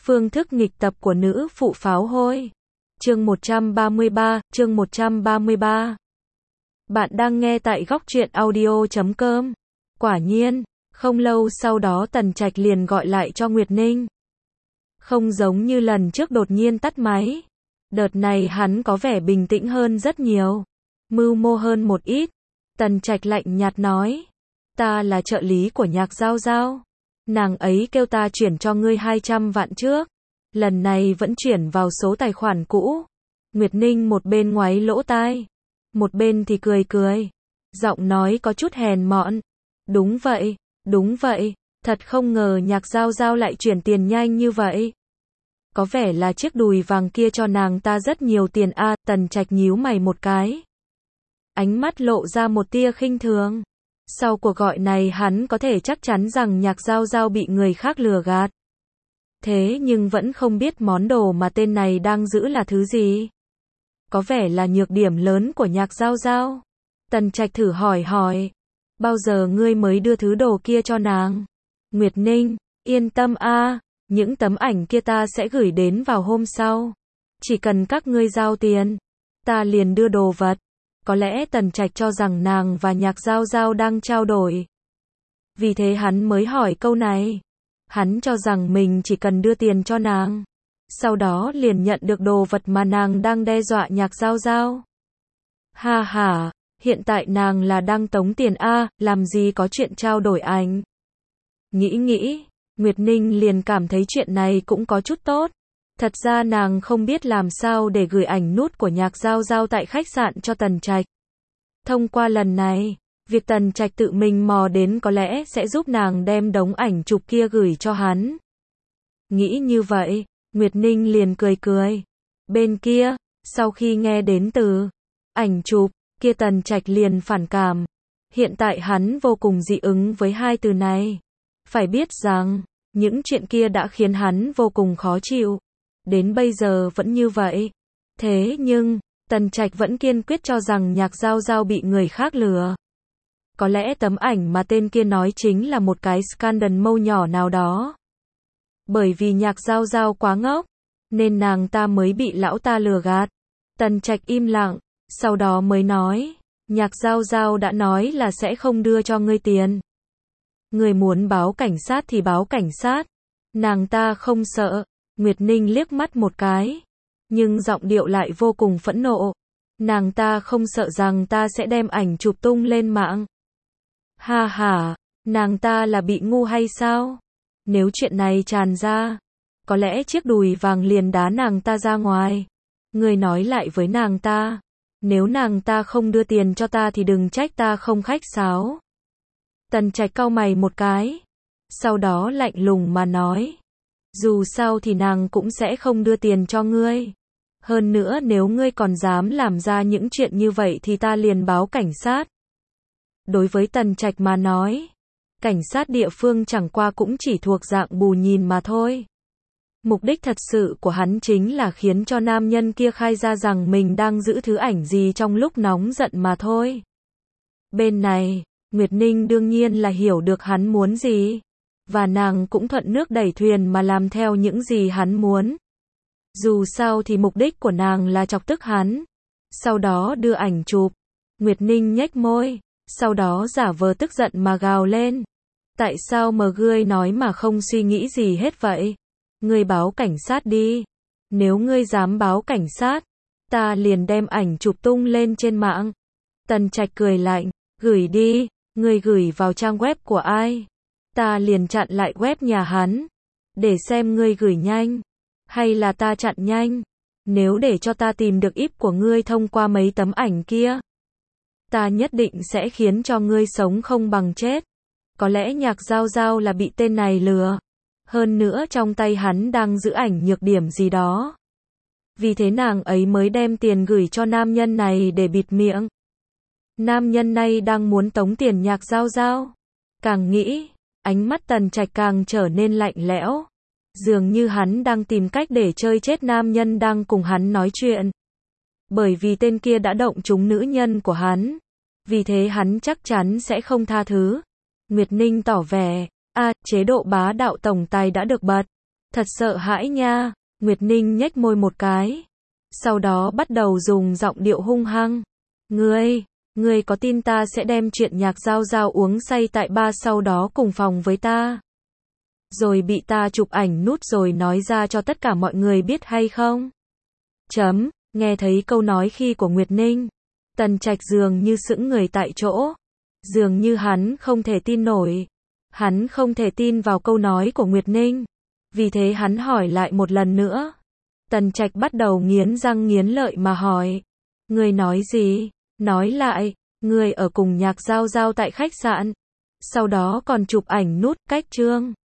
Phương thức nghịch tập của nữ phụ pháo hôi. Chương 133. Bạn đang nghe tại góc truyện audio.com. Quả nhiên, không lâu sau đó Tần Trạch liền gọi lại cho Nguyệt Ninh. Không giống như lần trước đột nhiên tắt máy. Đợt này hắn có vẻ bình tĩnh hơn rất nhiều. Mưu mô hơn một ít. Tần Trạch lạnh nhạt nói. Ta là trợ lý của Nhạc Giao Giao. Nàng ấy kêu ta chuyển cho ngươi 200 vạn trước. Lần này vẫn chuyển vào số tài khoản cũ. Nguyệt Ninh một bên ngoáy lỗ tai, một bên thì cười cười. Giọng nói có chút hèn mọn. Đúng vậy, thật không ngờ Nhạc Giao Giao lại chuyển tiền nhanh như vậy. Có vẻ là chiếc đùi vàng kia cho nàng ta rất nhiều tiền a. Tần Trạch nhíu mày một cái. Ánh mắt lộ ra một tia khinh thường. Sau cuộc gọi này hắn có thể chắc chắn rằng Nhạc Giao Giao bị người khác lừa gạt. Thế nhưng vẫn không biết món đồ mà tên này đang giữ là thứ gì. Có vẻ là nhược điểm lớn của Nhạc Giao Giao. Tần Trạch thử hỏi. Bao giờ ngươi mới đưa thứ đồ kia cho nàng? Nguyệt Ninh, yên tâm a, những tấm ảnh kia ta sẽ gửi đến vào hôm sau. Chỉ cần các ngươi giao tiền, ta liền đưa đồ vật. Có lẽ Tần Trạch cho rằng nàng và Nhạc Giao Giao đang trao đổi. Vì thế hắn mới hỏi câu này. Hắn cho rằng mình chỉ cần đưa tiền cho nàng, sau đó liền nhận được đồ vật mà nàng đang đe dọa Nhạc Giao Giao. Ha ha, hiện tại nàng là đang tống tiền a, làm gì có chuyện trao đổi ảnh. Nghĩ, Nguyệt Ninh liền cảm thấy chuyện này cũng có chút tốt. Thật ra nàng không biết làm sao để gửi ảnh nút của Nhạc Giao Giao tại khách sạn cho Tần Trạch. Thông qua lần này, việc Tần Trạch tự mình mò đến có lẽ sẽ giúp nàng đem đống ảnh chụp kia gửi cho hắn. Nghĩ như vậy, Nguyệt Ninh liền cười. Bên kia, sau khi nghe đến từ ảnh chụp kia, Tần Trạch liền phản cảm. Hiện tại hắn vô cùng dị ứng với hai từ này. Phải biết rằng, những chuyện kia đã khiến hắn vô cùng khó chịu. Đến bây giờ vẫn như vậy. Thế nhưng, Tần Trạch vẫn kiên quyết cho rằng Nhạc Giao Giao bị người khác lừa. Có lẽ tấm ảnh mà tên kia nói chính là một cái scandal mâu nhỏ nào đó. Bởi vì Nhạc Giao Giao quá ngốc, nên nàng ta mới bị lão ta lừa gạt. Tần Trạch im lặng, sau đó mới nói, Nhạc Giao Giao đã nói là sẽ không đưa cho ngươi tiền. Ngươi muốn báo cảnh sát thì báo cảnh sát. Nàng ta không sợ. Nguyệt Ninh liếc mắt một cái, nhưng giọng điệu lại vô cùng phẫn nộ. Nàng ta không sợ rằng ta sẽ đem ảnh chụp tung lên mạng. Ha ha, nàng ta là bị ngu hay sao? Nếu chuyện này tràn ra, có lẽ chiếc đùi vàng liền đá nàng ta ra ngoài. Ngươi nói lại với nàng ta, nếu nàng ta không đưa tiền cho ta thì đừng trách ta không khách sáo. Tần Trạch cau mày một cái, sau đó lạnh lùng mà nói. Dù sao thì nàng cũng sẽ không đưa tiền cho ngươi. Hơn nữa nếu ngươi còn dám làm ra những chuyện như vậy thì ta liền báo cảnh sát. Đối với Tần Trạch mà nói, cảnh sát địa phương chẳng qua cũng chỉ thuộc dạng bù nhìn mà thôi. Mục đích thật sự của hắn chính là khiến cho nam nhân kia khai ra rằng mình đang giữ thứ ảnh gì trong lúc nóng giận mà thôi. Bên này, Nguyệt Ninh đương nhiên là hiểu được hắn muốn gì. Và nàng cũng thuận nước đẩy thuyền mà làm theo những gì hắn muốn. Dù sao thì mục đích của nàng là chọc tức hắn. Sau đó đưa ảnh chụp. Nguyệt Ninh nhếch môi, sau đó giả vờ tức giận mà gào lên. Tại sao mà ngươi nói mà không suy nghĩ gì hết vậy? Ngươi báo cảnh sát đi. Nếu ngươi dám báo cảnh sát, ta liền đem ảnh chụp tung lên trên mạng. Tần Trạch cười lạnh, gửi đi, ngươi gửi vào trang web của ai? Ta liền chặn lại web nhà hắn, để xem ngươi gửi nhanh, hay là ta chặn nhanh. Nếu để cho ta tìm được íp của ngươi thông qua mấy tấm ảnh kia, ta nhất định sẽ khiến cho ngươi sống không bằng chết. Có lẽ Nhạc Giao Giao là bị tên này lừa. Hơn nữa trong tay hắn đang giữ ảnh nhược điểm gì đó. Vì thế nàng ấy mới đem tiền gửi cho nam nhân này để bịt miệng. Nam nhân này đang muốn tống tiền Nhạc Giao Giao. Càng nghĩ, ánh mắt Tần Trạch càng trở nên lạnh lẽo. Dường như hắn đang tìm cách để chơi chết nam nhân đang cùng hắn nói chuyện. Bởi vì tên kia đã động trúng nữ nhân của hắn. Vì thế hắn chắc chắn sẽ không tha thứ. Nguyệt Ninh tỏ vẻ, chế độ bá đạo tổng tài đã được bật. Thật sợ hãi nha. Nguyệt Ninh nhếch môi một cái. Sau đó bắt đầu dùng giọng điệu hung hăng. Ngươi có tin ta sẽ đem chuyện Nhạc Giao Giao uống say tại bar sau đó cùng phòng với ta? Rồi bị ta chụp ảnh nút rồi nói ra cho tất cả mọi người biết hay không? Nghe thấy câu nói khi của Nguyệt Ninh, Tần Trạch dường như sững người tại chỗ. Dường như hắn không thể tin nổi. Hắn không thể tin vào câu nói của Nguyệt Ninh. Vì thế hắn hỏi lại một lần nữa. Tần Trạch bắt đầu nghiến răng nghiến lợi mà hỏi. Ngươi nói gì? Nói lại, ngươi ở cùng Nhạc Giao Giao tại khách sạn. Sau đó còn chụp ảnh nút cách trương.